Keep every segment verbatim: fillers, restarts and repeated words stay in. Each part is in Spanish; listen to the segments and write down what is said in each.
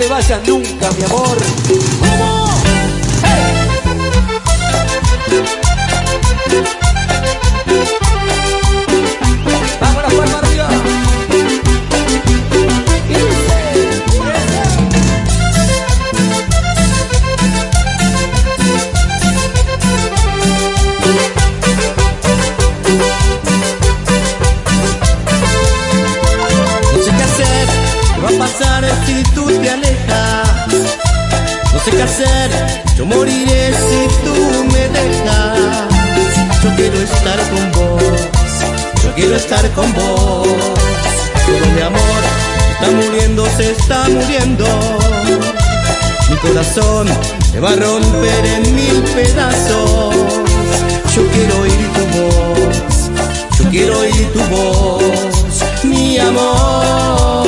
te vayas nunca, mi amor. ¡Vamos! ¡Hey! Vamos la palma arriba. Y dice, no sé qué hacer, qué va a pasar si tú te alejas. No sé qué hacer, yo moriré si tú me dejas. Yo quiero estar con vos, yo quiero estar con vos. Todo mi amor está muriendo, se está muriendo. Mi corazón se va a romper en mil pedazos. Yo quiero oír tu voz, yo quiero oír tu voz, mi amor.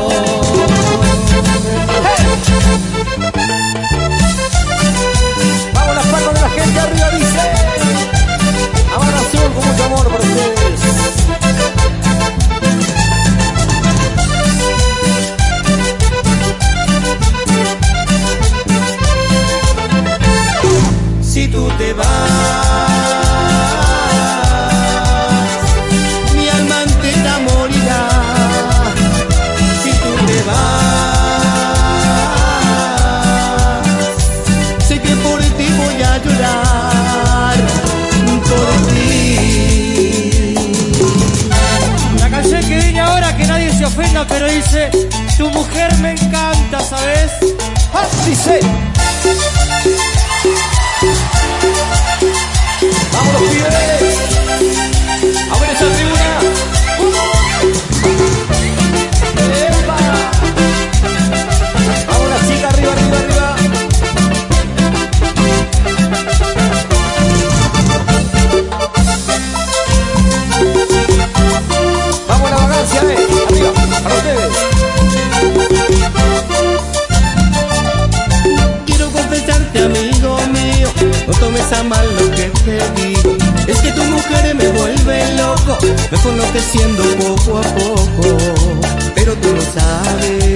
vamos las palmas de la gente arriba, dice. Habana Azul con mucho amor por ustedes. Si tú te vas, mi alma entera morirá. Si tú te vas, sé que por ti voy a llorar, por ti. La canción que viene ahora, que nadie se ofenda, pero dice: tu mujer me encanta, ¿sabes? ¡Ah! Dice. Vamos los pibes. A ver esa tribuna. ¡Epa! Vamos las chicas arriba, arriba, arriba. Vamos a la vagancia, eh. Arriba, para ustedes. Quiero confesarte, amigo mío, no tomes a mal lo que te digo. Es que tu mujer me vuelve loco, me fue enloqueciendo poco a poco. Pero tú lo sabes,